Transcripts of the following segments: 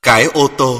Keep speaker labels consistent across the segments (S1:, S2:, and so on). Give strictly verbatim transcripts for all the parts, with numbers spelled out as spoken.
S1: Cái ô tô.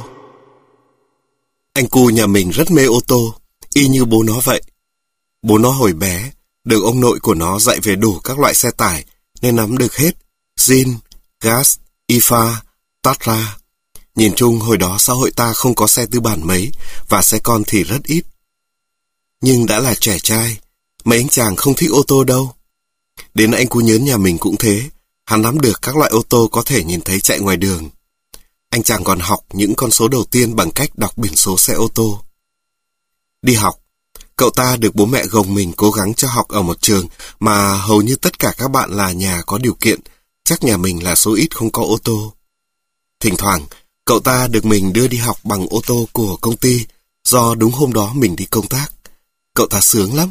S1: Anh cu nhà mình rất mê ô tô, y như bố nó vậy. Bố nó hồi bé, được ông nội của nó dạy về đủ các loại xe tải, nên nắm được hết Jin, Gas, Ifa, Tatra. Nhìn chung hồi đó xã hội ta không có xe tư bản mấy, và xe con thì rất ít. Nhưng đã là trẻ trai, mấy anh chàng không thích ô tô đâu. Đến anh cu nhớn nhà mình cũng thế, hắn nắm được các loại ô tô có thể nhìn thấy chạy ngoài đường. Anh chàng còn học những con số đầu tiên bằng cách đọc biển số xe ô tô. Đi học, cậu ta được bố mẹ gồng mình cố gắng cho học ở một trường mà hầu như tất cả các bạn là nhà có điều kiện, chắc nhà mình là số ít không có ô tô. Thỉnh thoảng, cậu ta được mình đưa đi học bằng ô tô của công ty, do đúng hôm đó mình đi công tác. Cậu ta sướng lắm.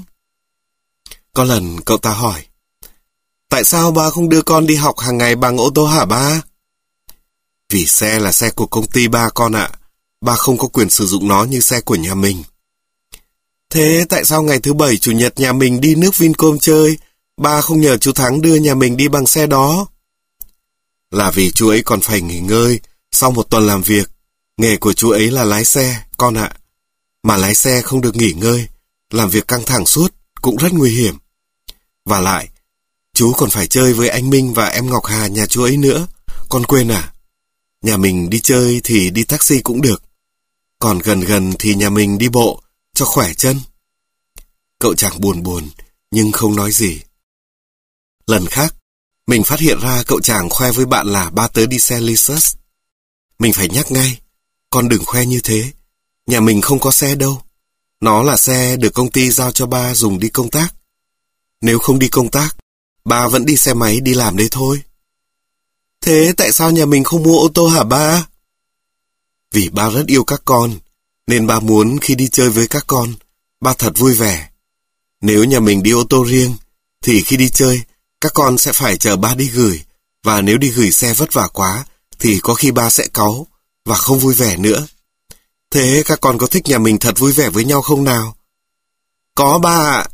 S1: Có lần cậu ta hỏi, tại sao ba không đưa con đi học hàng ngày bằng ô tô hả ba? Vì xe là xe của công ty ba con ạ, ba không có quyền sử dụng nó như xe của nhà mình. Thế tại sao ngày thứ bảy chủ nhật nhà mình đi nước Vincom chơi, ba không nhờ chú Thắng đưa nhà mình đi bằng xe đó? Là vì chú ấy còn phải nghỉ ngơi sau một tuần làm việc. Nghề của chú ấy là lái xe, con ạ. Mà lái xe không được nghỉ ngơi, làm việc căng thẳng suốt, cũng rất nguy hiểm. Và lại, chú còn phải chơi với anh Minh và em Ngọc Hà nhà chú ấy nữa. Con quên à? Nhà mình đi chơi thì đi taxi cũng được. Còn gần gần thì nhà mình đi bộ, cho khỏe chân. Cậu chàng buồn buồn, nhưng không nói gì. Lần khác, mình phát hiện ra cậu chàng khoe với bạn là ba tớ đi xe Lexus. Mình phải nhắc ngay, con đừng khoe như thế. Nhà mình không có xe đâu. Nó là xe được công ty giao cho ba dùng đi công tác. Nếu không đi công tác, ba vẫn đi xe máy đi làm đấy thôi. Thế tại sao nhà mình không mua ô tô hả ba? Vì ba rất yêu các con, nên ba muốn khi đi chơi với các con, ba thật vui vẻ. Nếu nhà mình đi ô tô riêng, thì khi đi chơi, các con sẽ phải chờ ba đi gửi, và nếu đi gửi xe vất vả quá, thì có khi ba sẽ cáu, và không vui vẻ nữa. Thế các con có thích nhà mình thật vui vẻ với nhau không nào? Có ba ạ.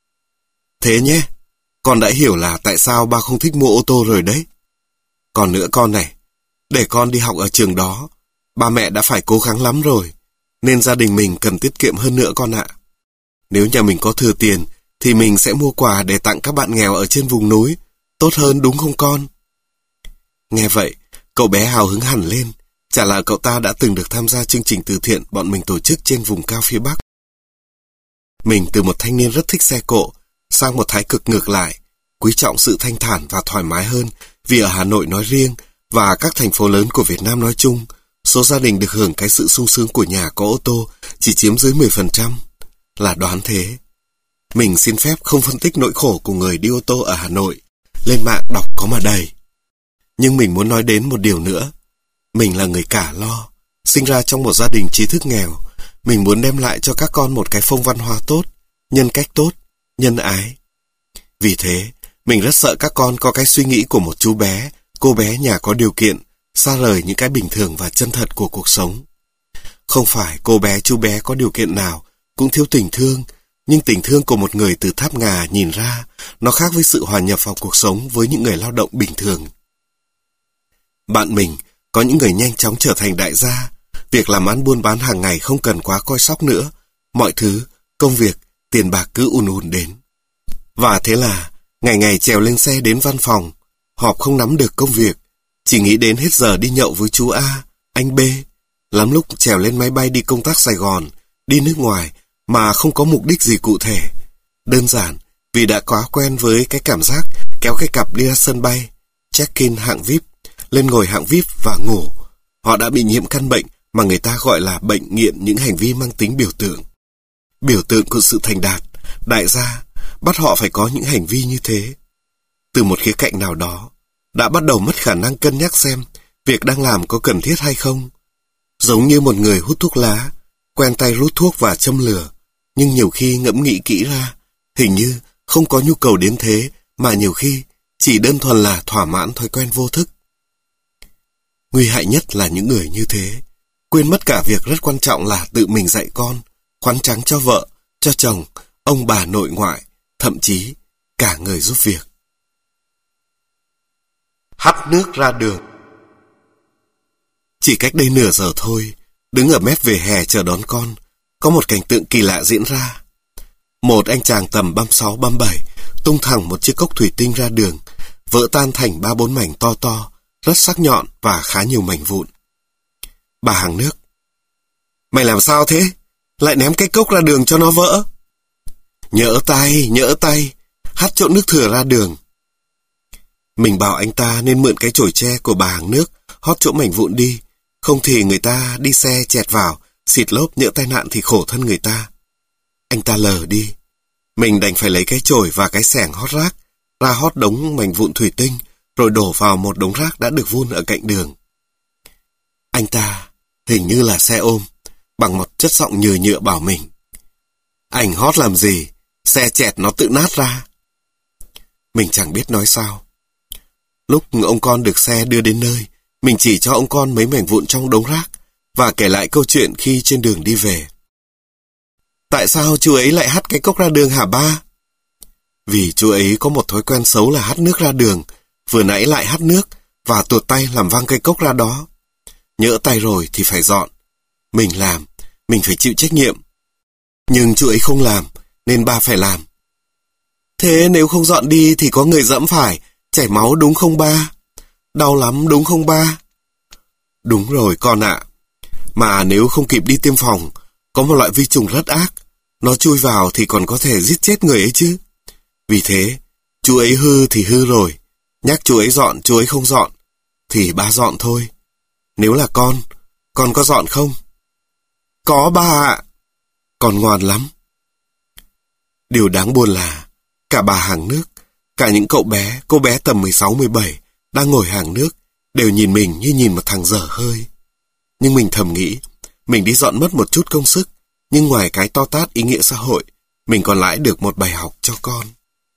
S1: Thế nhé, con đã hiểu là tại sao ba không thích mua ô tô rồi đấy. Còn nữa con này, để con đi học ở trường đó, ba mẹ đã phải cố gắng lắm rồi, nên gia đình mình cần tiết kiệm hơn nữa con ạ. Nếu nhà mình có thừa tiền, thì mình sẽ mua quà để tặng các bạn nghèo ở trên vùng núi, tốt hơn đúng không con? Nghe vậy, cậu bé hào hứng hẳn lên, chả là cậu ta đã từng được tham gia chương trình từ thiện bọn mình tổ chức trên vùng cao phía Bắc. Mình từ một thanh niên rất thích xe cộ, sang một thái cực ngược lại, quý trọng sự thanh thản và thoải mái hơn, vì ở Hà Nội nói riêng và các thành phố lớn của Việt Nam nói chung, số gia đình được hưởng cái sự sung sướng của nhà có ô tô chỉ chiếm dưới mười phần trăm. Là đoán thế. Mình xin phép không phân tích nỗi khổ của người đi ô tô ở Hà Nội, lên mạng đọc có mà đầy. Nhưng mình muốn nói đến một điều nữa. Mình là người cả lo, sinh ra trong một gia đình trí thức nghèo. Mình muốn đem lại cho các con một cái phong văn hóa tốt, nhân cách tốt, nhân ái. Vì thế, mình rất sợ các con có cái suy nghĩ của một chú bé, cô bé nhà có điều kiện, xa rời những cái bình thường và chân thật của cuộc sống. Không phải cô bé chú bé có điều kiện nào cũng thiếu tình thương, nhưng tình thương của một người từ tháp ngà nhìn ra, nó khác với sự hòa nhập vào cuộc sống với những người lao động bình thường. Bạn mình có những người nhanh chóng trở thành đại gia, việc làm ăn buôn bán hàng ngày không cần quá coi sóc nữa, mọi thứ, công việc, tiền bạc cứ ùn ùn đến. Và thế là, ngày ngày trèo lên xe đến văn phòng, họp không nắm được công việc, chỉ nghĩ đến hết giờ đi nhậu với chú A, anh B, lắm lúc trèo lên máy bay đi công tác Sài Gòn, đi nước ngoài, mà không có mục đích gì cụ thể. Đơn giản, vì đã quá quen với cái cảm giác kéo cái cặp đi ra sân bay, check-in hạng vi ai pi, lên ngồi hạng vi ai pi và ngủ. Họ đã bị nhiễm căn bệnh mà người ta gọi là bệnh nghiện những hành vi mang tính biểu tượng. Biểu tượng của sự thành đạt, đại gia, bắt họ phải có những hành vi như thế. Từ một khía cạnh nào đó, đã bắt đầu mất khả năng cân nhắc xem việc đang làm có cần thiết hay không. Giống như một người hút thuốc lá, quen tay rút thuốc và châm lửa, nhưng nhiều khi ngẫm nghĩ kỹ ra, hình như không có nhu cầu đến thế, mà nhiều khi chỉ đơn thuần là thỏa mãn thói quen vô thức. Nguy hại nhất là những người như thế, quên mất cả việc rất quan trọng là tự mình dạy con, khoán trắng cho vợ, cho chồng, ông bà nội ngoại, thậm chí cả người giúp việc. Hắt nước ra đường. Chỉ cách đây nửa giờ thôi, đứng ở mép vỉa hè chờ đón con, có một cảnh tượng kỳ lạ diễn ra. Một anh chàng tầm ba mươi sáu ba mươi bảy tung thẳng một chiếc cốc thủy tinh ra đường, vỡ tan thành ba bốn mảnh to to, rất sắc nhọn và khá nhiều mảnh vụn. Bà hàng nước: "Mày làm sao thế? Lại ném cái cốc ra đường cho nó vỡ?" "Nhỡ tay, nhỡ tay, hắt chỗ nước thừa ra đường." Mình bảo anh ta nên mượn cái chổi tre của bà hàng nước, hót chỗ mảnh vụn đi, không thì người ta đi xe chẹt vào, xịt lốp, nhỡ tai nạn thì khổ thân người ta. Anh ta lờ đi. Mình đành phải lấy cái chổi và cái xẻng hót rác, ra hót đống mảnh vụn thủy tinh, rồi đổ vào một đống rác đã được vun ở cạnh đường. Anh ta, hình như là xe ôm, bằng một chất giọng nhừ nhựa bảo mình: "Anh hót làm gì? Xe chẹt nó tự nát ra." Mình chẳng biết nói sao. Lúc ông con được xe đưa đến nơi, mình chỉ cho ông con mấy mảnh vụn trong đống rác và kể lại câu chuyện khi trên đường đi về. "Tại sao chú ấy lại hắt cái cốc ra đường hả ba?" "Vì chú ấy có một thói quen xấu là hắt nước ra đường, vừa nãy lại hắt nước và tuột tay làm văng cây cốc ra đó. Nhỡ tay rồi thì phải dọn. Mình làm, mình phải chịu trách nhiệm. Nhưng chú ấy không làm, nên ba phải làm." "Thế nếu không dọn đi thì có người dẫm phải, chảy máu đúng không ba? Đau lắm đúng không ba?" "Đúng rồi con ạ. Mà nếu không kịp đi tiêm phòng, có một loại vi trùng rất ác, nó chui vào thì còn có thể giết chết người ấy chứ. Vì thế, chú ấy hư thì hư rồi, nhắc chú ấy dọn chú ấy không dọn, thì ba dọn thôi. Nếu là con, con có dọn không?" "Có ba ạ." "Con ngoan lắm." Điều đáng buồn là cả bà hàng nước, cả những cậu bé, cô bé tầm mười sáu mười bảy đang ngồi hàng nước đều nhìn mình như nhìn một thằng dở hơi. Nhưng mình thầm nghĩ, mình đi dọn mất một chút công sức, nhưng ngoài cái to tát ý nghĩa xã hội, mình còn lãi được một bài học cho con.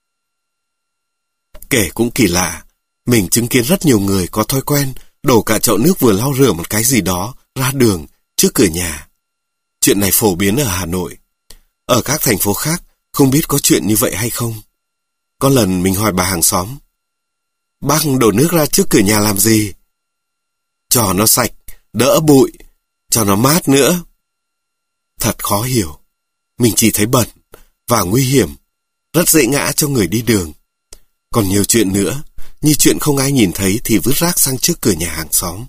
S1: Kể cũng kỳ lạ, mình chứng kiến rất nhiều người có thói quen đổ cả chậu nước vừa lau rửa một cái gì đó ra đường trước cửa nhà. Chuyện này phổ biến ở Hà Nội. Ở các thành phố khác không biết có chuyện như vậy hay không. Có lần mình hỏi bà hàng xóm: "Bác đổ nước ra trước cửa nhà làm gì?" "Cho nó sạch, đỡ bụi, cho nó mát nữa." Thật khó hiểu. Mình chỉ thấy bẩn và nguy hiểm, rất dễ ngã cho người đi đường. Còn nhiều chuyện nữa, như chuyện không ai nhìn thấy thì vứt rác sang trước cửa nhà hàng xóm.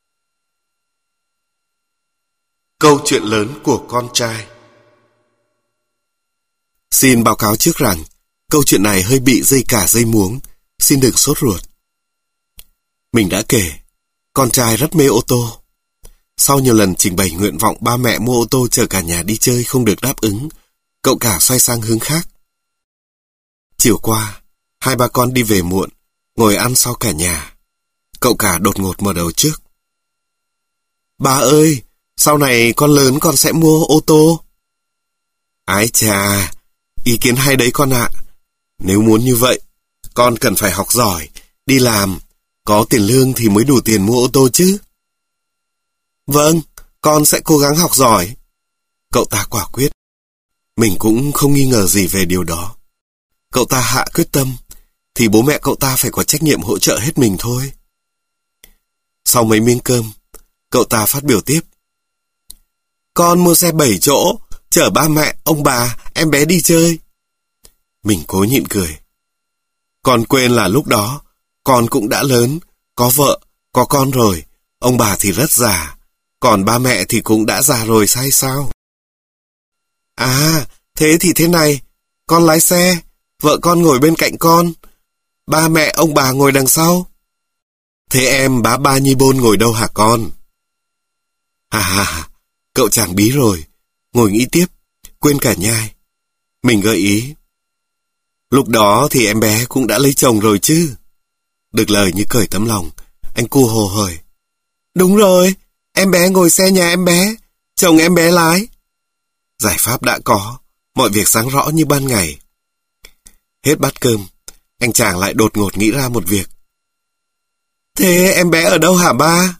S1: Câu chuyện lớn của con trai. Xin báo cáo trước rằng, câu chuyện này hơi bị dây cả dây muống, xin đừng sốt ruột. Mình đã kể, con trai rất mê ô tô. Sau nhiều lần trình bày nguyện vọng ba mẹ mua ô tô chở cả nhà đi chơi không được đáp ứng, cậu cả xoay sang hướng khác. Chiều qua, hai ba con đi về muộn, ngồi ăn sau cả nhà. Cậu cả đột ngột mở đầu trước: "Ba ơi, sau này con lớn con sẽ mua ô tô." "Ái chà, ý kiến hay đấy con ạ. Nếu muốn như vậy, con cần phải học giỏi, đi làm, có tiền lương thì mới đủ tiền mua ô tô chứ." "Vâng, con sẽ cố gắng học giỏi." Cậu ta quả quyết. Mình cũng không nghi ngờ gì về điều đó. Cậu ta hạ quyết tâm, thì bố mẹ cậu ta phải có trách nhiệm hỗ trợ hết mình thôi. Sau mấy miếng cơm, cậu ta phát biểu tiếp: "Con mua xe bảy chỗ, chở ba mẹ, ông bà, em bé đi chơi." Mình cố nhịn cười. "Con quên là lúc đó, con cũng đã lớn, có vợ, có con rồi, ông bà thì rất già, còn ba mẹ thì cũng đã già rồi hay sao?" "À, thế thì thế này, con lái xe, vợ con ngồi bên cạnh con, ba mẹ ông bà ngồi đằng sau." "Thế em bá ba nhi bôn ngồi đâu hả con?" "Hà hà, cậu chàng bí rồi, ngồi nghĩ tiếp, quên cả nhai." Mình gợi ý: "Lúc đó thì em bé cũng đã lấy chồng rồi chứ." Được lời như cởi tấm lòng, anh cu hồ hởi: "Đúng rồi, em bé ngồi xe nhà em bé, chồng em bé lái." Giải pháp đã có, mọi việc sáng rõ như ban ngày. Hết bát cơm, anh chàng lại đột ngột nghĩ ra một việc: "Thế em bé ở đâu hả ba?"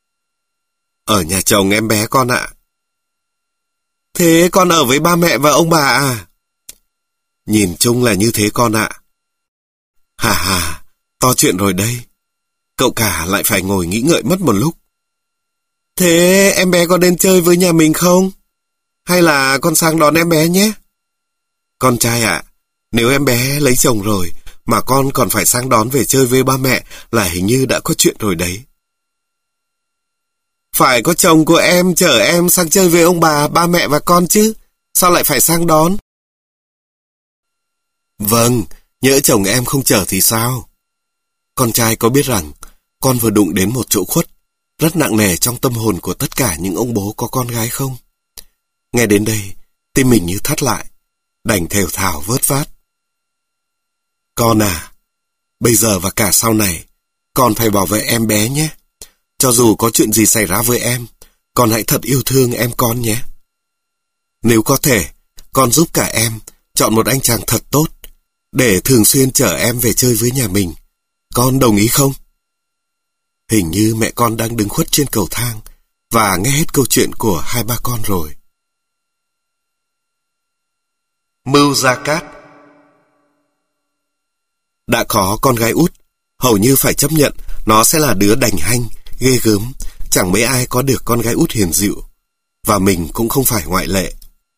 S1: "Ở nhà chồng em bé con ạ." "Thế con ở với ba mẹ và ông bà à?" "Nhìn chung là như thế con ạ." Hà hà, to chuyện rồi đây. Cậu cả lại phải ngồi nghĩ ngợi mất một lúc. Thế em bé có đến chơi với nhà mình không? Hay là con sang đón em bé nhé? Con trai ạ, nếu em bé lấy chồng rồi mà con còn phải sang đón về chơi với ba mẹ là hình như đã có chuyện rồi đấy. Phải có chồng của em chở em sang chơi với ông bà, ba mẹ và con chứ. Sao lại phải sang đón? Vâng, nhỡ chồng em không chở thì sao? Con trai có biết rằng con vừa đụng đến một chỗ khuất rất nặng nề trong tâm hồn của tất cả những ông bố có con gái không? Nghe đến đây, tim mình như thắt lại, đành thều thào vớt vát. Con à, bây giờ và cả sau này, con phải bảo vệ em bé nhé. Cho dù có chuyện gì xảy ra với em, con hãy thật yêu thương em con nhé. Nếu có thể, con giúp cả em chọn một anh chàng thật tốt, để thường xuyên chở em về chơi với nhà mình. Con đồng ý không? Hình như mẹ con đang đứng khuất trên cầu thang và nghe hết câu chuyện của hai ba con rồi. Mưu Gia Cát. Đã có con gái út, hầu như phải chấp nhận nó sẽ là đứa đành hanh, ghê gớm, chẳng mấy ai có được con gái út hiền dịu, và mình cũng không phải ngoại lệ.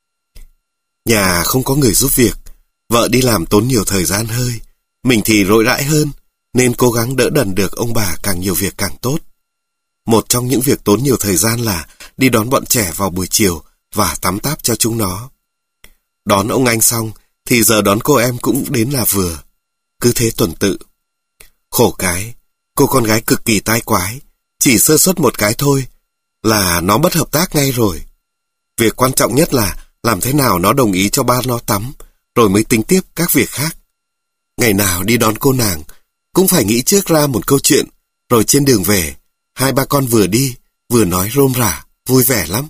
S1: Nhà không có người giúp việc, vợ đi làm tốn nhiều thời gian hơi, mình thì rỗi rãi hơn, nên cố gắng đỡ đần được ông bà càng nhiều việc càng tốt. Một trong những việc tốn nhiều thời gian là đi đón bọn trẻ vào buổi chiều và tắm táp cho chúng nó. Đón ông anh xong thì giờ đón cô em cũng đến là vừa. Cứ thế tuần tự. Khổ cái, cô con gái cực kỳ tai quái, chỉ sơ suất một cái thôi là nó mất hợp tác ngay rồi. Việc quan trọng nhất là làm thế nào nó đồng ý cho ba nó tắm, rồi mới tính tiếp các việc khác. Ngày nào đi đón cô nàng, cũng phải nghĩ trước ra một câu chuyện, rồi trên đường về, hai ba con vừa đi, vừa nói rôm rả, vui vẻ lắm.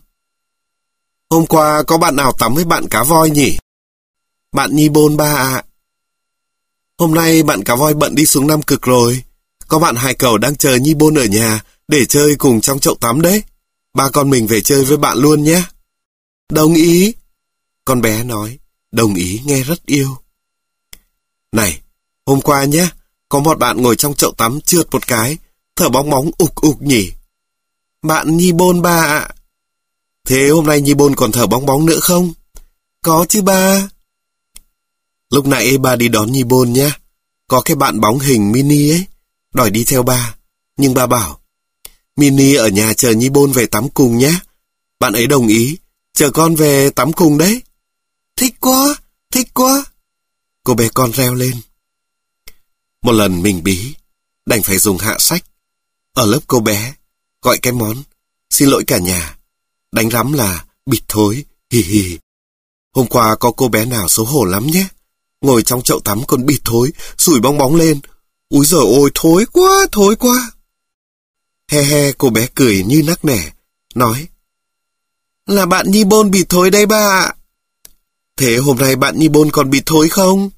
S1: Hôm qua có bạn nào tắm với bạn cá voi nhỉ? Bạn Nhi Bôn ba ạ. Hôm nay bạn cá voi bận đi xuống Nam Cực rồi. Có bạn Hải Cẩu đang chờ Nhi Bôn ở nhà để chơi cùng trong chậu tắm đấy. Ba con mình về chơi với bạn luôn nhé. Đồng ý. Con bé nói, đồng ý nghe rất yêu. Này, hôm qua nhé, có một bạn ngồi trong chậu tắm trượt một cái, thở bóng bóng ục ục nhỉ. Bạn Nhi Bôn ba ạ. Thế hôm nay Nhi Bôn còn thở bóng bóng nữa không? Có chứ ba. Lúc nãy ba đi đón Nhi Bôn nhé. Có cái bạn bóng hình Mini ấy, đòi đi theo ba. Nhưng ba bảo, Mini ở nhà chờ Nhi Bôn về tắm cùng nhé. Bạn ấy đồng ý, chờ con về tắm cùng đấy. Thích quá, thích quá. Cô bé con reo lên. Một lần mình bí, đành phải dùng hạ sách. Ở lớp cô bé, gọi cái món, xin lỗi cả nhà. Đánh rắm là bịt thối, hì hì. Hôm qua có cô bé nào xấu hổ lắm nhé. Ngồi trong chậu tắm còn bịt thối, sủi bong bóng lên. Úi giời ôi, thối quá, thối quá. He he, cô bé cười như nắc nẻ, nói, là bạn Nhi Bôn bịt thối đây ba ạ. Thế hôm nay bạn Nhi Bôn còn bịt thối không?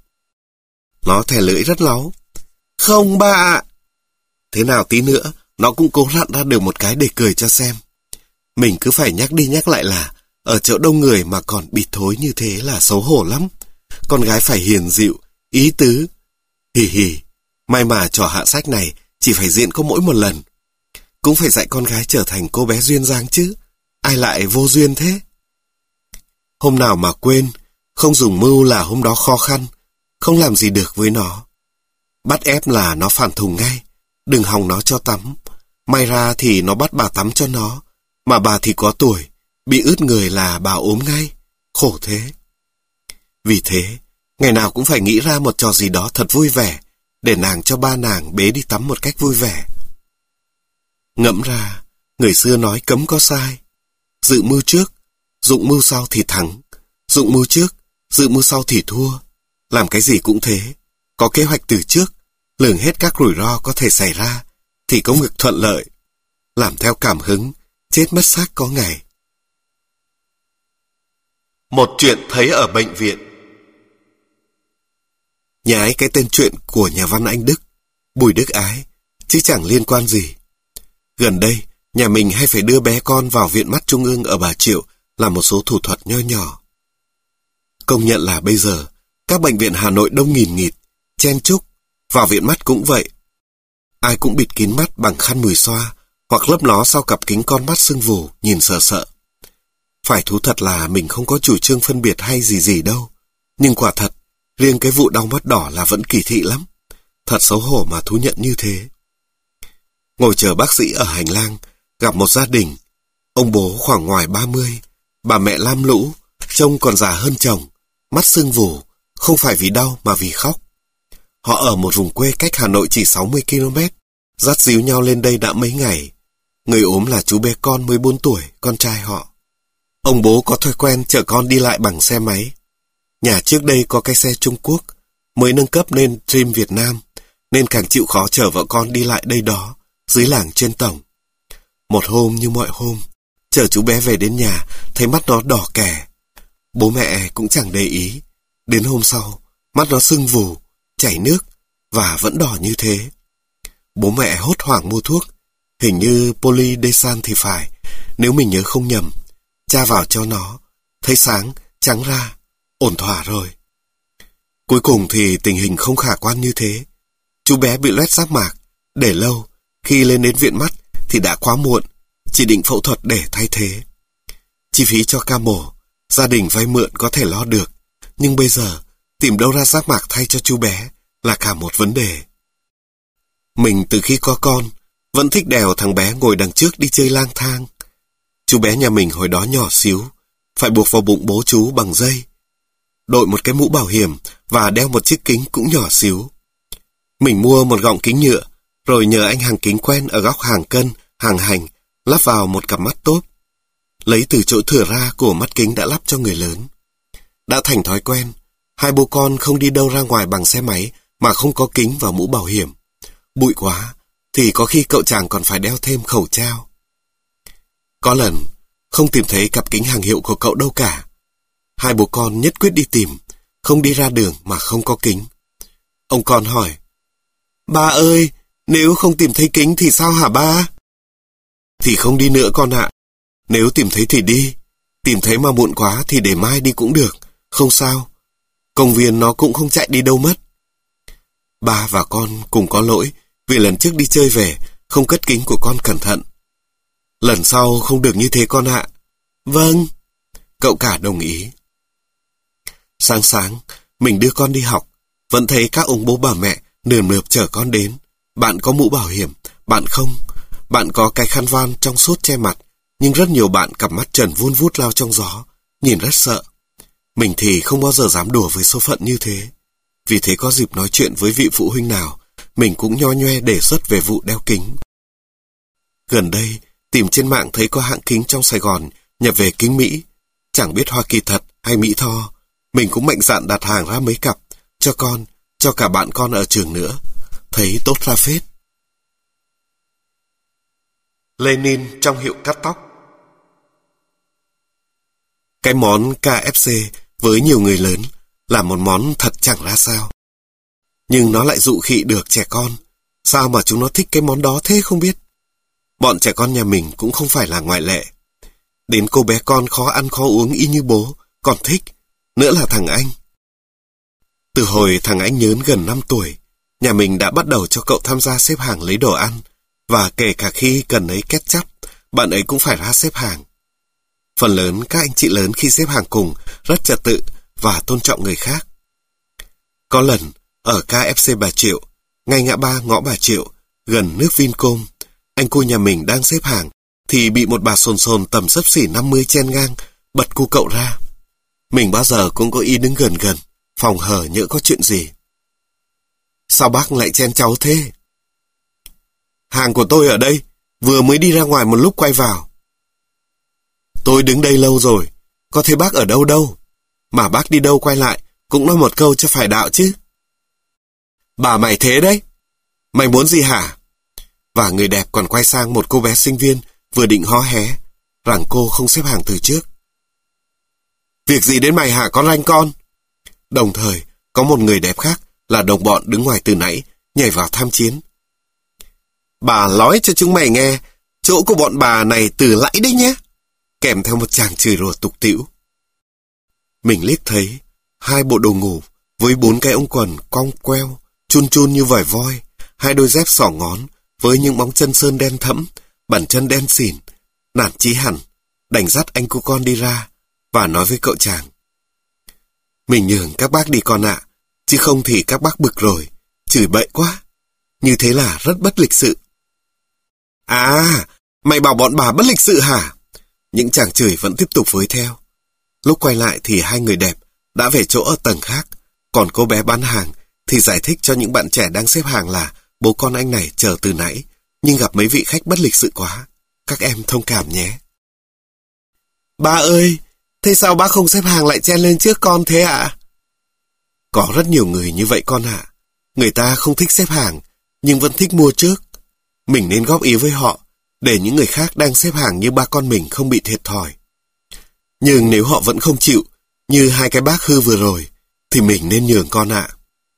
S1: Nó thè lưỡi rất láu. Không ba ạ. Thế nào tí nữa, nó cũng cố rặn ra được một cái để cười cho xem. Mình cứ phải nhắc đi nhắc lại là ở chỗ đông người mà còn bịt thối như thế là xấu hổ lắm. Con gái phải hiền dịu, ý tứ. Hì hì, may mà trò hạ sách này chỉ phải diễn có mỗi một lần. Cũng phải dạy con gái trở thành cô bé duyên dáng chứ. Ai lại vô duyên thế? Hôm nào mà quên, không dùng mưu là hôm đó khó khăn, không làm gì được với nó. Bắt ép là nó phản thùng ngay, đừng hòng nó cho tắm. May ra thì nó bắt bà tắm cho nó, mà bà thì có tuổi, bị ướt người là bà ốm ngay, khổ thế. Vì thế, ngày nào cũng phải nghĩ ra một trò gì đó thật vui vẻ, để nàng cho ba nàng bế đi tắm một cách vui vẻ. Ngẫm ra, người xưa nói cấm có sai. Dự mưu trước, dụng mưu sau thì thắng. Dụng mưu trước, dự mưu sau thì thua. Làm cái gì cũng thế. Có kế hoạch từ trước, lường hết các rủi ro có thể xảy ra, thì công việc thuận lợi. Làm theo cảm hứng, chết mất xác có ngày. Một chuyện thấy ở bệnh viện. Nhái cái tên chuyện của nhà văn Anh Đức, Bùi Đức Ái, chứ chẳng liên quan gì. Gần đây, nhà mình hay phải đưa bé con vào viện mắt trung ương ở Bà Triệu làm một số thủ thuật nho nhỏ. Công nhận là bây giờ, các bệnh viện Hà Nội đông nghìn nghịt, chen chúc, vào viện mắt cũng vậy. Ai cũng bịt kín mắt bằng khăn mùi xoa, hoặc lấp ló sau cặp kính con mắt sưng vù, nhìn sợ sợ. Phải thú thật là mình không có chủ trương phân biệt hay gì gì đâu. Nhưng quả thật, riêng cái vụ đau mắt đỏ là vẫn kỳ thị lắm. Thật xấu hổ mà thú nhận như thế. Ngồi chờ bác sĩ ở hành lang, gặp một gia đình. Ông bố khoảng ngoài ba mươi, bà mẹ lam lũ, trông còn già hơn chồng, mắt sưng vù, không phải vì đau mà vì khóc. Họ ở một vùng quê cách Hà Nội chỉ sáu mươi ki lô mét, dắt díu nhau lên đây đã mấy ngày. Người ốm là chú bé con mười bốn tuổi, con trai họ. Ông bố có thói quen chở con đi lại bằng xe máy. Nhà trước đây có cái xe Trung Quốc, mới nâng cấp lên Dream Việt Nam, nên càng chịu khó chở vợ con đi lại đây đó, dưới làng trên tổng. Một hôm như mọi hôm, chở chú bé về đến nhà, thấy mắt nó đỏ kẻ. Bố mẹ cũng chẳng để ý. Đến hôm sau, mắt nó sưng vù, chảy nước, và vẫn đỏ như thế. Bố mẹ hốt hoảng mua thuốc, hình như Polydesan thì phải, nếu mình nhớ không nhầm. Cha vào cho nó, thấy sáng, trắng ra, ổn thỏa rồi. Cuối cùng thì tình hình không khả quan như thế. Chú bé bị loét giác mạc, để lâu, khi lên đến viện mắt thì đã quá muộn, chỉ định phẫu thuật để thay thế. Chi phí cho ca mổ, gia đình vay mượn có thể lo được, nhưng bây giờ tìm đâu ra giác mạc thay cho chú bé là cả một vấn đề. Mình từ khi có con, vẫn thích đèo thằng bé ngồi đằng trước đi chơi lang thang. Chú bé nhà mình hồi đó nhỏ xíu, phải buộc vào bụng bố chú bằng dây. Đội một cái mũ bảo hiểm và đeo một chiếc kính cũng nhỏ xíu. Mình mua một gọng kính nhựa, rồi nhờ anh hàng kính quen ở góc hàng cân, hàng hành, lắp vào một cặp mắt tốt. Lấy từ chỗ thừa ra của mắt kính đã lắp cho người lớn. Đã thành thói quen, hai bố con không đi đâu ra ngoài bằng xe máy mà không có kính và mũ bảo hiểm. Bụi quá, thì có khi cậu chàng còn phải đeo thêm khẩu trang. Có lần, không tìm thấy cặp kính hàng hiệu của cậu đâu cả. Hai bố con nhất quyết đi tìm, không đi ra đường mà không có kính. Ông con hỏi, ba ơi, nếu không tìm thấy kính thì sao hả ba? Thì không đi nữa con ạ. Nếu tìm thấy thì đi. Tìm thấy mà muộn quá thì để mai đi cũng được, không sao. Công viên nó cũng không chạy đi đâu mất. Ba và con cùng có lỗi vì lần trước đi chơi về không cất kính của con cẩn thận. Lần sau không được như thế con ạ. Vâng. Cậu cả đồng ý. Sáng sáng, mình đưa con đi học, vẫn thấy các ông bố bà mẹ nườm nượp chở con đến. Bạn có mũ bảo hiểm, bạn không. Bạn có cái khăn voan trong suốt che mặt, nhưng rất nhiều bạn cặp mắt trần vun vút lao trong gió, nhìn rất sợ. Mình thì không bao giờ dám đùa với số phận như thế. Vì thế có dịp nói chuyện với vị phụ huynh nào, mình cũng nho nhoe đề xuất về vụ đeo kính. Gần đây, tìm trên mạng thấy có hãng kính trong Sài Gòn nhập về kính Mỹ. Chẳng biết Hoa Kỳ thật hay Mỹ tho. Mình cũng mạnh dạn đặt hàng ra mấy cặp, cho con, cho cả bạn con ở trường nữa. Thấy tốt ra phết. Lenin trong hiệu cắt tóc. Cái món ca ép xê với nhiều người lớn là một món thật chẳng ra sao. Nhưng nó lại dụ khị được trẻ con. Sao mà chúng nó thích cái món đó thế không biết. Bọn trẻ con nhà mình cũng không phải là ngoại lệ. Đến cô bé con khó ăn khó uống y như bố, còn thích. Nữa là thằng anh. Từ hồi thằng anh nhớn gần năm tuổi, nhà mình đã bắt đầu cho cậu tham gia xếp hàng lấy đồ ăn. Và kể cả khi cần ấy ketchup, bạn ấy cũng phải ra xếp hàng. Phần lớn các anh chị lớn khi xếp hàng cùng rất trật tự và tôn trọng người khác. Có lần, ở ca ép xê Bà Triệu, ngay ngã ba ngõ Bà Triệu, gần nước Vincom, anh cô nhà mình đang xếp hàng, thì bị một bà sồn sồn tầm xấp xỉ năm mươi chen ngang, bật cu cậu ra. Mình bao giờ cũng có ý đứng gần gần, phòng hờ nhỡ có chuyện gì. Sao bác lại chen cháu thế? Hàng của tôi ở đây, vừa mới đi ra ngoài một lúc quay vào. Tôi đứng đây lâu rồi, có thấy bác ở đâu đâu. Mà bác đi đâu quay lại, cũng nói một câu cho phải đạo chứ. Bà mày thế đấy. Mày muốn gì hả? Và người đẹp còn quay sang một cô bé sinh viên vừa định hó hé, rằng cô không xếp hàng từ trước. Việc gì đến mày hả con ranh con? Đồng thời, có một người đẹp khác là đồng bọn đứng ngoài từ nãy, nhảy vào tham chiến. Bà nói cho chúng mày nghe, chỗ của bọn bà này từ lẫy đấy nhé. Kèm theo một chàng chửi rủa tục tĩu. Mình liếc thấy hai bộ đồ ngủ với bốn cái ống quần cong queo, chun chun như vải voi, hai đôi dép xỏ ngón với những móng chân sơn đen thẫm bàn chân đen xỉn, nản chí hẳn, đành dắt anh cu con đi ra và nói với cậu chàng. Mình nhường các bác đi con ạ, chứ không thì các bác bực rồi, chửi bậy quá. Như thế là rất bất lịch sự. À, mày bảo bọn bà bất lịch sự hả? Những chàng chửi vẫn tiếp tục với theo. Lúc quay lại thì hai người đẹp đã về chỗ ở tầng khác, còn cô bé bán hàng thì giải thích cho những bạn trẻ đang xếp hàng là bố con anh này chờ từ nãy, nhưng gặp mấy vị khách bất lịch sự quá. Các em thông cảm nhé. Ba ơi, thế sao bác không xếp hàng lại chen lên trước con thế ạ? À? Có rất nhiều người như vậy con ạ. À. Người ta không thích xếp hàng, nhưng vẫn thích mua trước. Mình nên góp ý với họ, để những người khác đang xếp hàng như ba con mình không bị thiệt thòi. Nhưng nếu họ vẫn không chịu, như hai cái bác hư vừa rồi, thì mình nên nhường con ạ. À.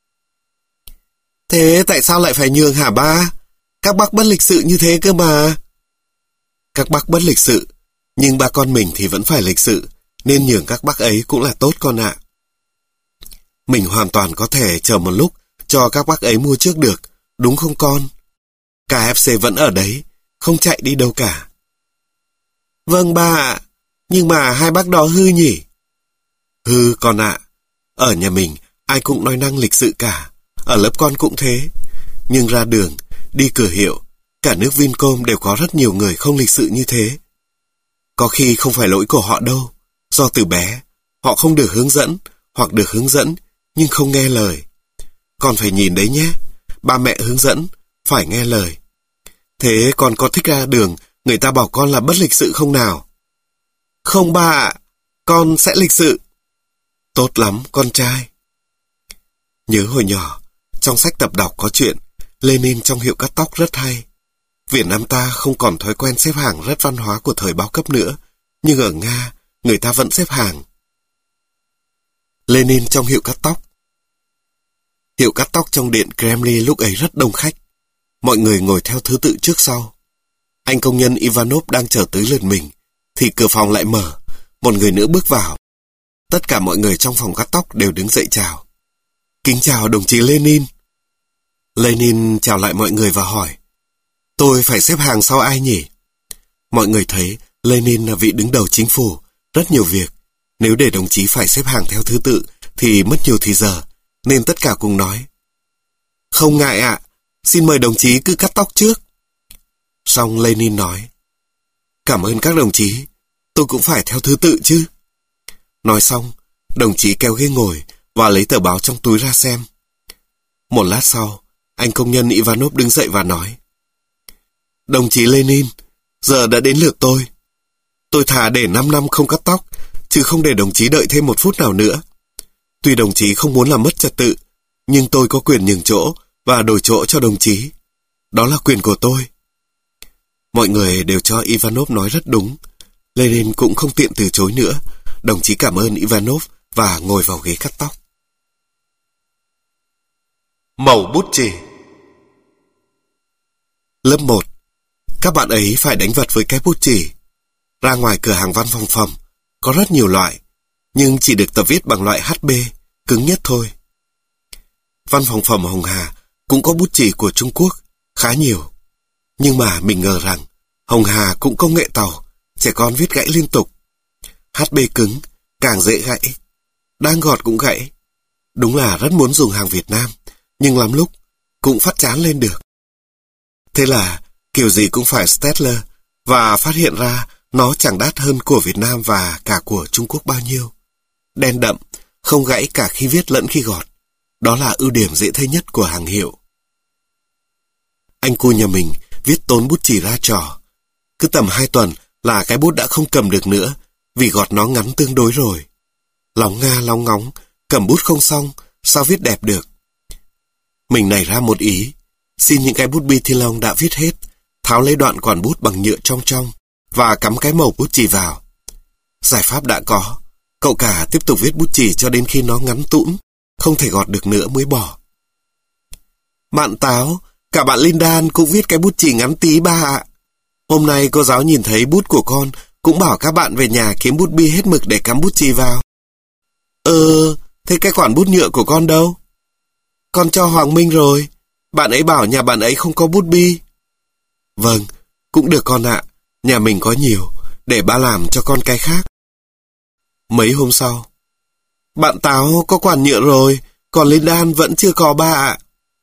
S1: Thế tại sao lại phải nhường hả ba? Các bác bất lịch sự như thế cơ mà. Các bác bất lịch sự, nhưng ba con mình thì vẫn phải lịch sự, nên nhường các bác ấy cũng là tốt con ạ. À. Mình hoàn toàn có thể chờ một lúc cho các bác ấy mua trước được, đúng không con? ca ép xê vẫn ở đấy, không chạy đi đâu cả. Vâng ba ạ, nhưng mà hai bác đó hư nhỉ? Hư con ạ, ở nhà mình ai cũng nói năng lịch sự cả, ở lớp con cũng thế. Nhưng ra đường, đi cửa hiệu, cả nước Vincom đều có rất nhiều người không lịch sự như thế. Có khi không phải lỗi của họ đâu, do từ bé, họ không được hướng dẫn, hoặc được hướng dẫn, nhưng không nghe lời. Con phải nhìn đấy nhé, ba mẹ hướng dẫn, phải nghe lời. Thế con có thích ra đường, người ta bảo con là bất lịch sự không nào? Không ba ạ, con sẽ lịch sự. Tốt lắm, con trai. Nhớ hồi nhỏ, trong sách tập đọc có chuyện, Lenin trong hiệu cắt tóc rất hay. Việt Nam ta không còn thói quen xếp hàng rất văn hóa của thời bao cấp nữa, nhưng ở Nga, người ta vẫn xếp hàng. Lenin trong hiệu cắt tóc. Hiệu cắt tóc trong điện Kremlin lúc ấy rất đông khách. Mọi người ngồi theo thứ tự trước sau. Anh công nhân Ivanov đang chờ tới lượt mình, thì cửa phòng lại mở, một người nữa bước vào. Tất cả mọi người trong phòng cắt tóc đều đứng dậy chào. Kính chào đồng chí Lenin. Lenin chào lại mọi người và hỏi, tôi phải xếp hàng sau ai nhỉ? Mọi người thấy Lenin là vị đứng đầu chính phủ, rất nhiều việc. Nếu để đồng chí phải xếp hàng theo thứ tự thì mất nhiều thì giờ, nên tất cả cùng nói. Không ngại ạ, à, xin mời đồng chí cứ cắt tóc trước. Xong Lenin nói, cảm ơn các đồng chí, tôi cũng phải theo thứ tự chứ. Nói xong, đồng chí kéo ghế ngồi và lấy tờ báo trong túi ra xem. Một lát sau, anh công nhân Ivanov đứng dậy và nói, đồng chí Lenin, giờ đã đến lượt tôi. Tôi thà để năm năm không cắt tóc, chứ không để đồng chí đợi thêm một phút nào nữa. Tuy đồng chí không muốn làm mất trật tự, nhưng tôi có quyền nhường chỗ và đổi chỗ cho đồng chí. Đó là quyền của tôi. Mọi người đều cho Ivanov nói rất đúng. Lenin cũng không tiện từ chối nữa. Đồng chí cảm ơn Ivanov và ngồi vào ghế cắt tóc. Màu bút chì. Lớp một. Các bạn ấy phải đánh vật với cái bút chì. Ra ngoài cửa hàng văn phòng phẩm, có rất nhiều loại, nhưng chỉ được tập viết bằng loại hát bê, cứng nhất thôi. Văn phòng phẩm Hồng Hà cũng có bút chì của Trung Quốc, khá nhiều. Nhưng mà mình ngờ rằng Hồng Hà cũng công nghệ tàu, trẻ con viết gãy liên tục. hát bê cứng, càng dễ gãy. Đang gọt cũng gãy. Đúng là rất muốn dùng hàng Việt Nam, nhưng lắm lúc cũng phát chán lên được. Thế là kiểu gì cũng phải Staedtler, và phát hiện ra nó chẳng đắt hơn của Việt Nam và cả của Trung Quốc bao nhiêu. Đen đậm, không gãy cả khi viết lẫn khi gọt. Đó là ưu điểm dễ thấy nhất của hàng hiệu. Anh cu nhà mình viết tốn bút chì ra trò. Cứ tầm hai tuần là cái bút đã không cầm được nữa, vì gọt nó ngắn tương đối rồi. Lóng nga lóng ngóng, cầm bút không xong, sao viết đẹp được. Mình nảy ra một ý, xin những cái bút bi thi lông đã viết hết, tháo lấy đoạn quản bút bằng nhựa trong trong, và cắm cái màu bút chì vào. Giải pháp đã có, cậu cả tiếp tục viết bút chì cho đến khi nó ngắn tũn, không thể gọt được nữa mới bỏ. Bạn Táo, cả bạn Lindan cũng viết cái bút chì ngắn tí ba ạ. Hôm nay cô giáo nhìn thấy bút của con, cũng bảo các bạn về nhà kiếm bút bi hết mực để cắm bút chì vào. Ờ, thế cái quản bút nhựa của con đâu? Con cho Hoàng Minh rồi, bạn ấy bảo nhà bạn ấy không có bút bi. Vâng, Cũng được con ạ, nhà mình có nhiều, để ba làm cho con cái khác. Mấy hôm sau, bạn Táo có quản nhựa rồi, còn Linh Đan vẫn chưa có ba ạ.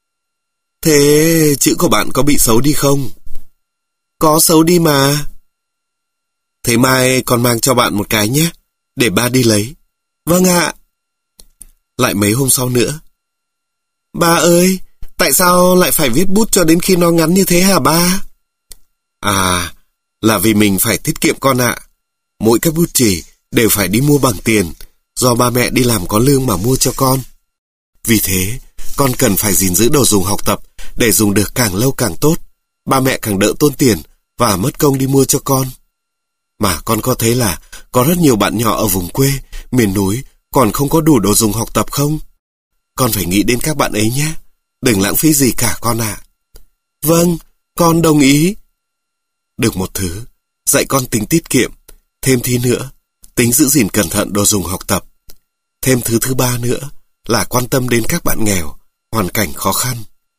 S1: Thế chữ của bạn có bị xấu đi không? Có xấu đi mà. Thế mai con mang cho bạn một cái nhé, để ba đi lấy. Vâng ạ. Lại mấy hôm sau nữa. Ba ơi, tại sao lại phải viết bút cho đến khi nó ngắn như thế hả ba? À, là vì mình phải tiết kiệm con ạ. Mỗi cái bút chì đều phải đi mua bằng tiền, do ba mẹ đi làm có lương mà mua cho con. Vì thế, con cần phải gìn giữ đồ dùng học tập để dùng được càng lâu càng tốt. Ba mẹ càng đỡ tốn tiền và mất công đi mua cho con. Mà con có thấy là có rất nhiều bạn nhỏ ở vùng quê, miền núi còn không có đủ đồ dùng học tập không? Con phải nghĩ đến các bạn ấy nhé. Đừng lãng phí gì cả con ạ. Vâng, con đồng ý. Được một thứ, dạy con tính tiết kiệm. Thêm thứ nữa, tính giữ gìn cẩn thận đồ dùng học tập. Thêm thứ thứ ba nữa là quan tâm đến các bạn nghèo, hoàn cảnh khó khăn.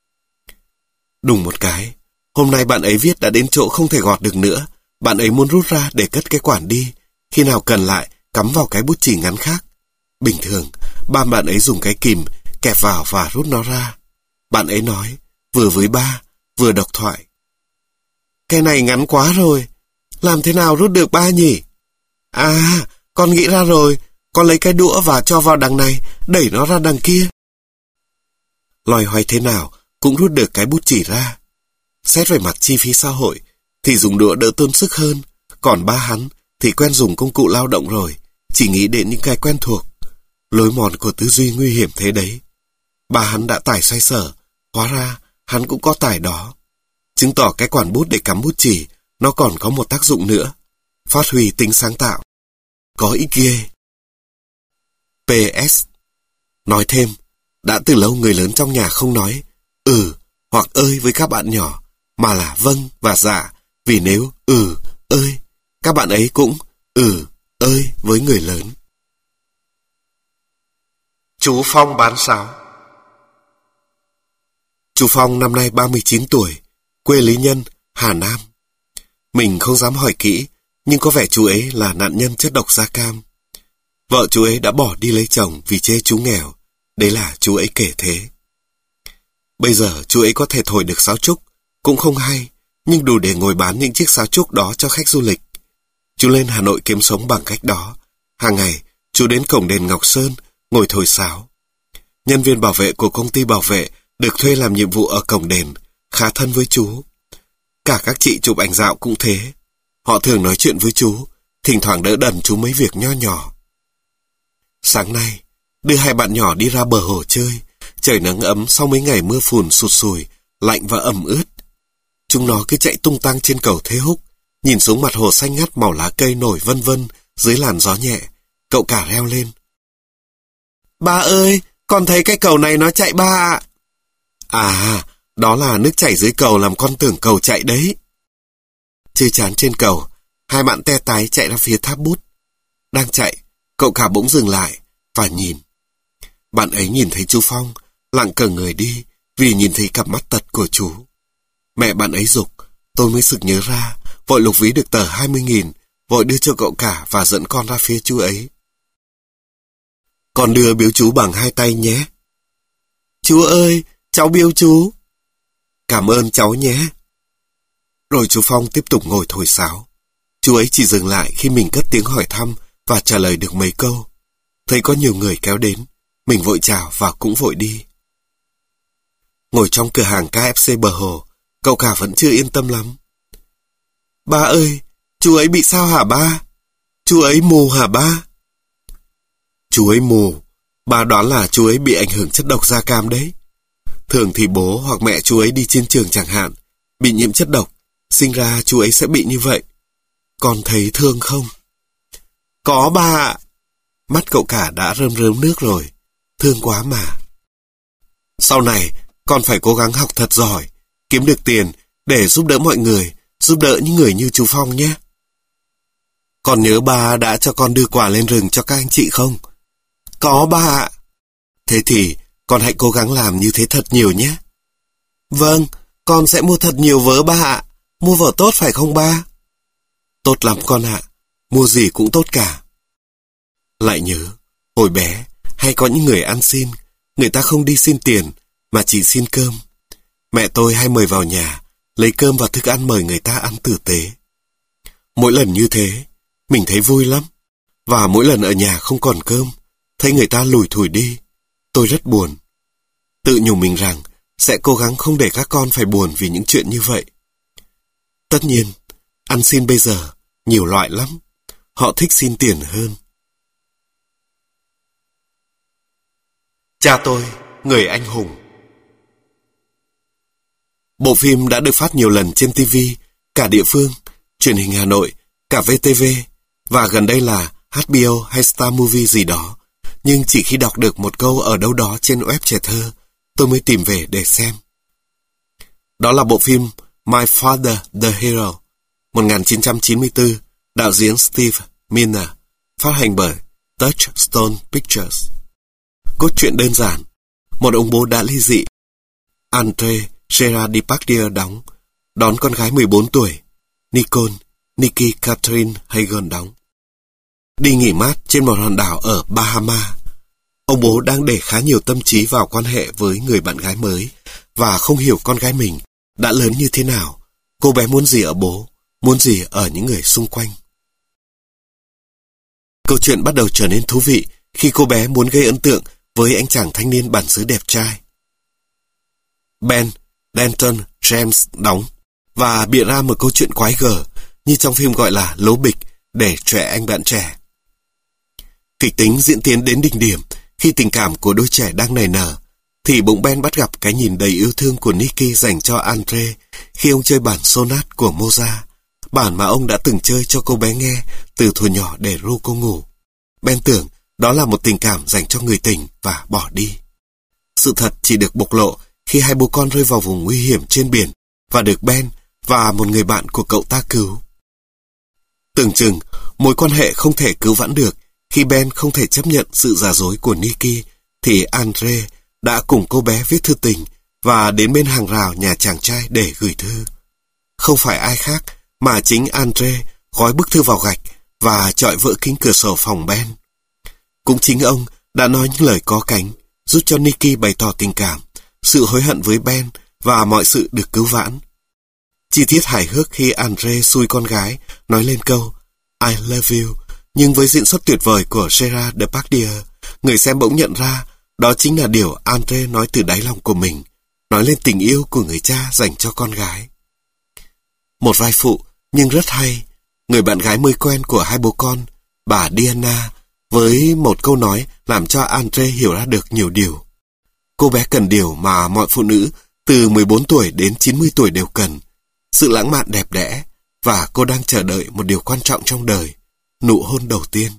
S1: Đùng một cái, hôm nay bạn ấy viết đã đến chỗ không thể gọt được nữa. Bạn ấy muốn rút ra để cất cái quản đi. Khi nào cần lại, cắm vào cái bút chì ngắn khác. Bình thường, ba bạn ấy dùng cái kìm kẹp vào và rút nó ra. Bạn ấy nói, vừa với ba, vừa độc thoại. Cái này ngắn quá rồi, làm thế nào rút được ba nhỉ? À, con nghĩ ra rồi, con lấy cái đũa và cho vào đằng này, đẩy nó ra đằng kia. Loay hoay thế nào cũng rút được cái bút chì ra. Xét về mặt chi phí xã hội, thì dùng đũa đỡ tốn sức hơn, còn ba hắn thì quen dùng công cụ lao động rồi, chỉ nghĩ đến những cái quen thuộc. Lối mòn của tư duy nguy hiểm thế đấy. Ba hắn đã tải xoay sở, hóa ra hắn cũng có tải đó. Chứng tỏ cái quản bút để cắm bút chì, nó còn có một tác dụng nữa, phát huy tính sáng tạo. Có ích ghê. pê ét. Nói thêm, đã từ lâu người lớn trong nhà không nói ừ hoặc ơi với các bạn nhỏ, mà là vâng và dạ, vì nếu ừ, ơi, các bạn ấy cũng ừ, ơi với người lớn. Chú Phong bán sáo. Chú Phong năm nay ba mươi chín tuổi, quê Lý Nhân, Hà Nam. Mình không dám hỏi kỹ, nhưng có vẻ chú ấy là nạn nhân chất độc da cam. Vợ chú ấy đã bỏ đi lấy chồng vì chê chú nghèo, đấy là chú ấy kể thế. Bây giờ chú ấy có thể thổi được sáo trúc, cũng không hay, nhưng đủ để ngồi bán những chiếc sáo trúc đó cho khách du lịch. Chú lên Hà Nội kiếm sống bằng cách đó. Hàng ngày, chú đến cổng đền Ngọc Sơn, ngồi thổi sáo. Nhân viên bảo vệ của công ty bảo vệ được thuê làm nhiệm vụ ở cổng đền, khá thân với chú. Cả các chị chụp ảnh dạo cũng thế. Họ thường nói chuyện với chú, thỉnh thoảng đỡ đần chú mấy việc nho nhỏ. Sáng nay, đưa hai bạn nhỏ đi ra bờ hồ chơi. Trời nắng ấm sau mấy ngày mưa phùn sụt sùi, lạnh và ẩm ướt. Chúng nó cứ chạy tung tăng trên cầu Thế Húc, nhìn xuống mặt hồ xanh ngắt màu lá cây nổi vân vân dưới làn gió nhẹ. Cậu cả reo lên. Ba ơi, con thấy cái cầu này nó chạy ba ạ. À, đó là nước chảy dưới cầu làm con tưởng cầu chạy đấy. Chơi chán trên cầu, hai bạn te tái chạy ra phía tháp bút. Đang chạy, cậu cả bỗng dừng lại và nhìn. Bạn ấy nhìn thấy chú Phong, lặng cờ người đi vì nhìn thấy cặp mắt tật của chú. Mẹ bạn ấy giục, tôi mới sực nhớ ra, vội lục ví được tờ hai mươi nghìn, vội đưa cho cậu cả và dẫn con ra phía chú ấy. Con đưa biếu chú bằng hai tay nhé. Chú ơi, cháu biếu chú. Cảm ơn cháu nhé. Rồi chú Phong tiếp tục ngồi thổi sáo. Chú ấy chỉ dừng lại khi mình cất tiếng hỏi thăm và trả lời được mấy câu. Thấy có nhiều người kéo đến, mình vội chào và cũng vội đi. Ngồi trong cửa hàng ca ép xê bờ hồ, cậu cả vẫn chưa yên tâm lắm. Ba ơi, chú ấy bị sao hả ba? Chú ấy mù hả ba? Chú ấy mù, ba đoán là chú ấy bị ảnh hưởng chất độc da cam đấy. Thường thì bố hoặc mẹ chú ấy đi chiến trường chẳng hạn, bị nhiễm chất độc, sinh ra chú ấy sẽ bị như vậy. Con thấy thương không? Có ba ạ. Mắt cậu cả đã rơm rớm nước rồi, thương quá mà. Sau này, con phải cố gắng học thật giỏi, kiếm được tiền để giúp đỡ mọi người, giúp đỡ những người như chú Phong nhé. Con nhớ ba đã cho con đưa quà lên rừng cho các anh chị không? Có ba ạ. Thế thì con hãy cố gắng làm như thế thật nhiều nhé. Vâng, con sẽ mua thật nhiều vớ ba ạ. Mua vở tốt phải không ba? Tốt lắm con ạ, mua gì cũng tốt cả. Lại nhớ, hồi bé, hay có những người ăn xin, người ta không đi xin tiền, mà chỉ xin cơm. Mẹ tôi hay mời vào nhà, lấy cơm và thức ăn mời người ta ăn tử tế. Mỗi lần như thế, mình thấy vui lắm. Và mỗi lần ở nhà không còn cơm, thấy người ta lủi thủi đi, tôi rất buồn. Tự nhủ mình rằng sẽ cố gắng không để các con phải buồn vì những chuyện như vậy. Tất nhiên, ăn xin bây giờ nhiều loại lắm. Họ thích xin tiền hơn. Cha tôi, người anh hùng. Bộ phim đã được phát nhiều lần trên ti vi, cả địa phương, truyền hình Hà Nội, cả vê tê vê, và gần đây là hát bê o hay Star Movie gì đó. Nhưng chỉ khi đọc được một câu ở đâu đó trên web Trẻ Thơ, tôi mới tìm về để xem. Đó là bộ phim My Father the Hero, một nghìn chín trăm chín mươi tư, đạo diễn Steve Miner, phát hành bởi Touchstone Pictures. Cốt truyện đơn giản, một ông bố đã ly dị, André Gerard Depardieu đóng, đón con gái mười bốn tuổi, Nicole Nikki Catherine Hagen đóng. Đi nghỉ mát trên một hòn đảo ở Bahama. Ông bố đang để khá nhiều tâm trí vào quan hệ với người bạn gái mới và không hiểu con gái mình đã lớn như thế nào, cô bé muốn gì ở bố, muốn gì ở những người xung quanh. Câu chuyện bắt đầu trở nên thú vị khi cô bé muốn gây ấn tượng với anh chàng thanh niên bản xứ đẹp trai. Ben Denton James đóng và bịa ra một câu chuyện quái gở như trong phim gọi là lố bịch để trẻ anh bạn trẻ. Kịch tính diễn tiến đến đỉnh điểm khi tình cảm của đôi trẻ đang nảy nở, thì bỗng Ben bắt gặp cái nhìn đầy yêu thương của Nicky dành cho Andre khi ông chơi bản sonat của Mozart, bản mà ông đã từng chơi cho cô bé nghe từ thuở nhỏ để ru cô ngủ. Ben tưởng đó là một tình cảm dành cho người tình và bỏ đi. Sự thật chỉ được bộc lộ khi hai bố con rơi vào vùng nguy hiểm trên biển và được Ben và một người bạn của cậu ta cứu. Tưởng chừng mối quan hệ không thể cứu vãn được khi Ben không thể chấp nhận sự giả dối của Nicky, thì Andre đã cùng cô bé viết thư tình và đến bên hàng rào nhà chàng trai để gửi thư. Không phải ai khác mà chính Andre gói bức thư vào gạch và chọi vỡ kính cửa sổ phòng Ben. Cũng chính ông đã nói những lời có cánh, giúp cho Nicky bày tỏ tình cảm, sự hối hận với Ben và mọi sự được cứu vãn. Chi tiết hài hước khi Andre xui con gái nói lên câu I love you, nhưng với diễn xuất tuyệt vời của Gerard Depardieu, người xem bỗng nhận ra đó chính là điều Andre nói từ đáy lòng của mình, nói lên tình yêu của người cha dành cho con gái. Một vai phụ nhưng rất hay, người bạn gái mới quen của hai bố con, bà Diana, với một câu nói làm cho Andre hiểu ra được nhiều điều. Cô bé cần điều mà mọi phụ nữ từ mười bốn tuổi đến chín mươi tuổi đều cần, sự lãng mạn đẹp đẽ, và cô đang chờ đợi một điều quan trọng trong đời, nụ hôn đầu tiên.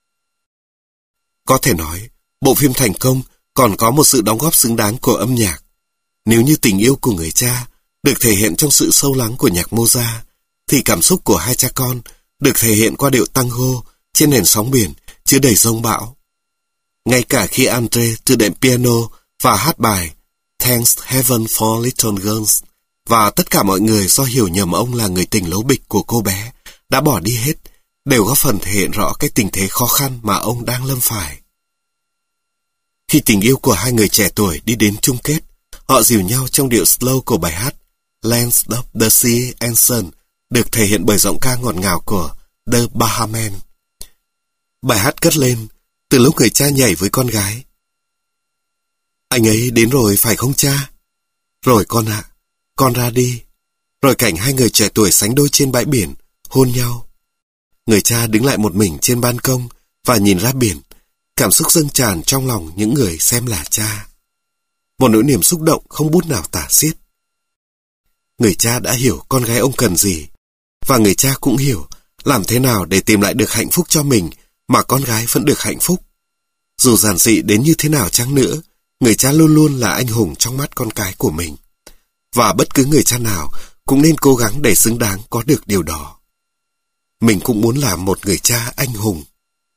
S1: Có thể nói, bộ phim thành công còn có một sự đóng góp xứng đáng của âm nhạc. Nếu như tình yêu của người cha được thể hiện trong sự sâu lắng của nhạc Mozart, thì cảm xúc của hai cha con được thể hiện qua điệu tango trên nền sóng biển chứa đầy giông bão. Ngay cả khi Andre tự đệm piano và hát bài Thanks Heaven for Little Girls, và tất cả mọi người do hiểu nhầm ông là người tình lố bịch của cô bé đã bỏ đi hết, đều góp phần thể hiện rõ cái tình thế khó khăn mà ông đang lâm phải. Khi tình yêu của hai người trẻ tuổi đi đến chung kết, họ dìu nhau trong điệu slow của bài hát Lands of the Sea and Sun, được thể hiện bởi giọng ca ngọt ngào của The Bahamen. Bài hát cất lên từ lúc người cha nhảy với con gái. Anh ấy đến rồi phải không cha? Rồi con ạ, à, con ra đi. Rồi cảnh hai người trẻ tuổi sánh đôi trên bãi biển, hôn nhau. Người cha đứng lại một mình trên ban công và nhìn ra biển, cảm xúc dâng tràn trong lòng những người xem là cha. Một nỗi niềm xúc động không bút nào tả xiết. Người cha đã hiểu con gái ông cần gì, và người cha cũng hiểu làm thế nào để tìm lại được hạnh phúc cho mình mà con gái vẫn được hạnh phúc. Dù giản dị đến như thế nào chăng nữa, người cha luôn luôn là anh hùng trong mắt con cái của mình. Và bất cứ người cha nào cũng nên cố gắng để xứng đáng có được điều đó. Mình cũng muốn làm một người cha anh hùng.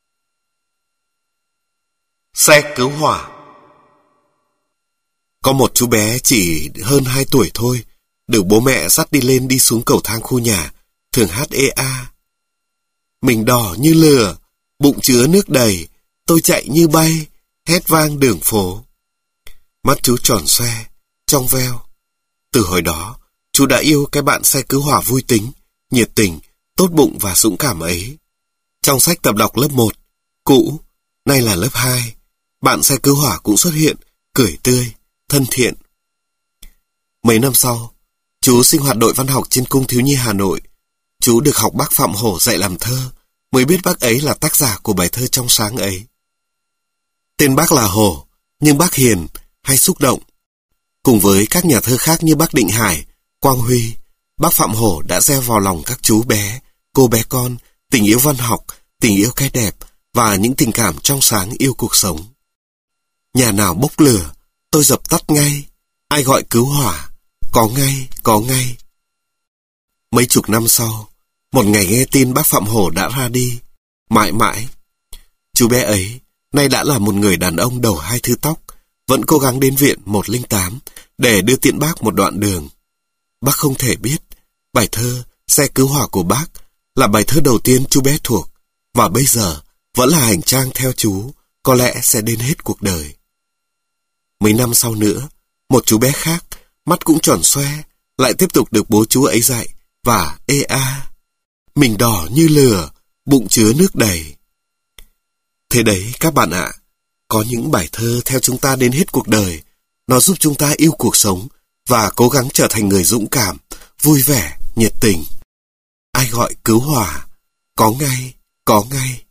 S1: Xe cứu hỏa. Có một chú bé chỉ hơn hai tuổi thôi, được bố mẹ dắt đi lên đi xuống cầu thang khu nhà, thường hát ê a. Mình đỏ như lửa, bụng chứa nước đầy, tôi chạy như bay, hét vang đường phố. Mắt chú tròn xoe, trong veo. Từ hồi đó, chú đã yêu cái bạn xe cứu hỏa vui tính, nhiệt tình, tốt bụng và dũng cảm ấy. Trong sách tập đọc lớp một, cũ, nay là lớp hai, bạn xe cứu hỏa cũng xuất hiện, cười tươi, thân thiện. Mấy năm sau, chú sinh hoạt đội văn học trên Cung Thiếu nhi Hà Nội. Chú được học bác Phạm Hổ dạy làm thơ, mới biết bác ấy là tác giả của bài thơ trong sáng ấy. Tên bác là Hổ, nhưng bác hiền, hay xúc động. Cùng với các nhà thơ khác như bác Định Hải, Quang Huy, bác Phạm Hổ đã gieo vào lòng các chú bé, cô bé con, tình yêu văn học, tình yêu cái đẹp và những tình cảm trong sáng yêu cuộc sống. Nhà nào bốc lửa, tôi dập tắt ngay. Ai gọi cứu hỏa, có ngay, có ngay. Mấy chục năm sau, một ngày nghe tin bác Phạm Hổ đã ra đi, mãi mãi. Chú bé ấy, nay đã là một người đàn ông đầu hai thứ tóc, vẫn cố gắng đến viện một linh tám để đưa tiễn bác một đoạn đường. Bác không thể biết, bài thơ Xe cứu hỏa của bác là bài thơ đầu tiên chú bé thuộc, và bây giờ vẫn là hành trang theo chú, có lẽ sẽ đến hết cuộc đời. Mấy năm sau nữa, một chú bé khác, mắt cũng tròn xoe, lại tiếp tục được bố chú ấy dạy, và ê a. Mình đỏ như lửa, bụng chứa nước đầy. Thế đấy các bạn ạ, có những bài thơ theo chúng ta đến hết cuộc đời. Nó giúp chúng ta yêu cuộc sống và cố gắng trở thành người dũng cảm, vui vẻ, nhiệt tình. Ai gọi cứu hỏa, có ngay, có ngay.